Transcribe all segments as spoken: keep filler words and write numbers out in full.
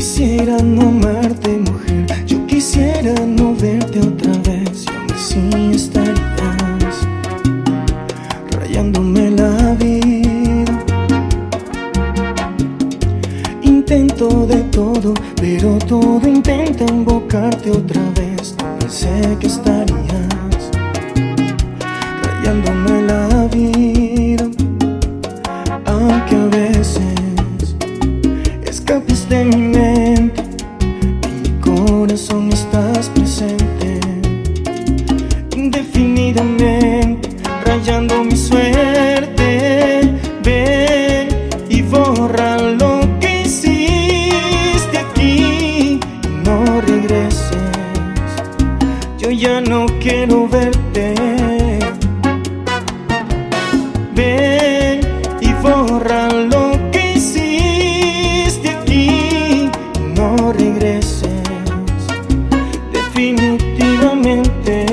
quisiera no amarte, mujer. Yo quisiera no verte otra vez. Y aún así estarías rayándome la vida. Intento de todo, pero todo intenta invocarte otra vez. No pensé que estarías rayándome la vida. Aunque a veces escapes de mi mente, en mi corazón estás presente indefinidamente, rayando mi suerte. Ven y borra lo que hiciste aquí y no regreses. Yo ya no quiero verte. Ven y borra lo que hiciste aquí y no regreses definitivamente.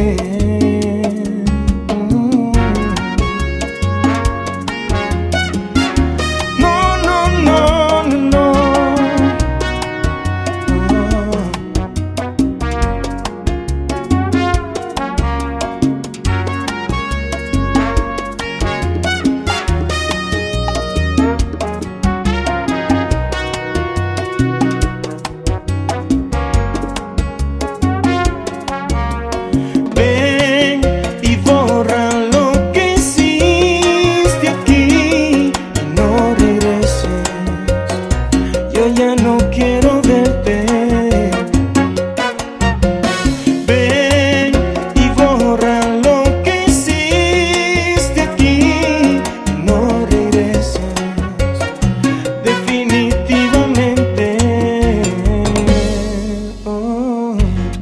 No, no, no, no, no. Ya no quiero verte. Ven y borra lo que hiciste aquí y no regreses definitivamente. Oh.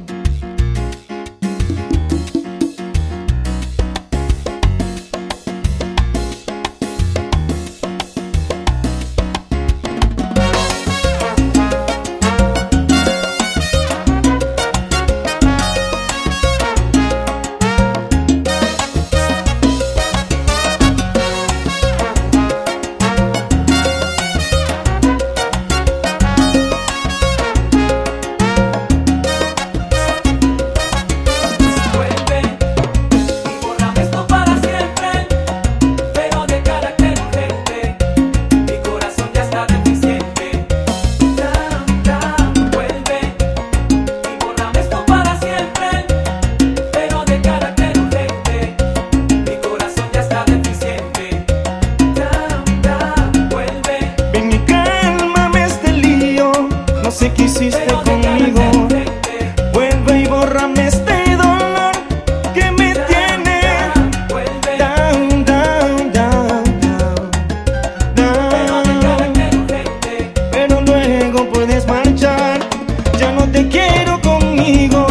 No sé qué hiciste conmigo. Vuelve y bórrame este dolor que me tiene down, down, down, down, down. Pero luego puedes marchar. Ya no te quiero conmigo.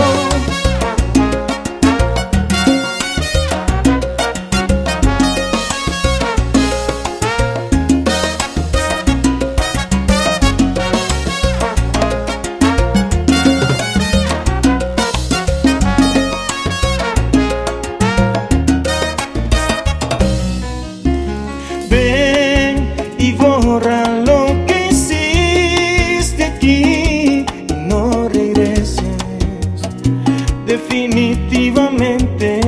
Y borra lo que hiciste aquí y no regreses definitivamente.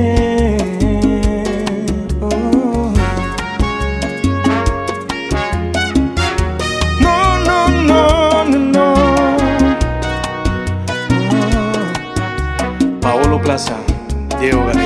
Oh. No, no, no, no, no. Oh. Paolo Plaza, Diego García.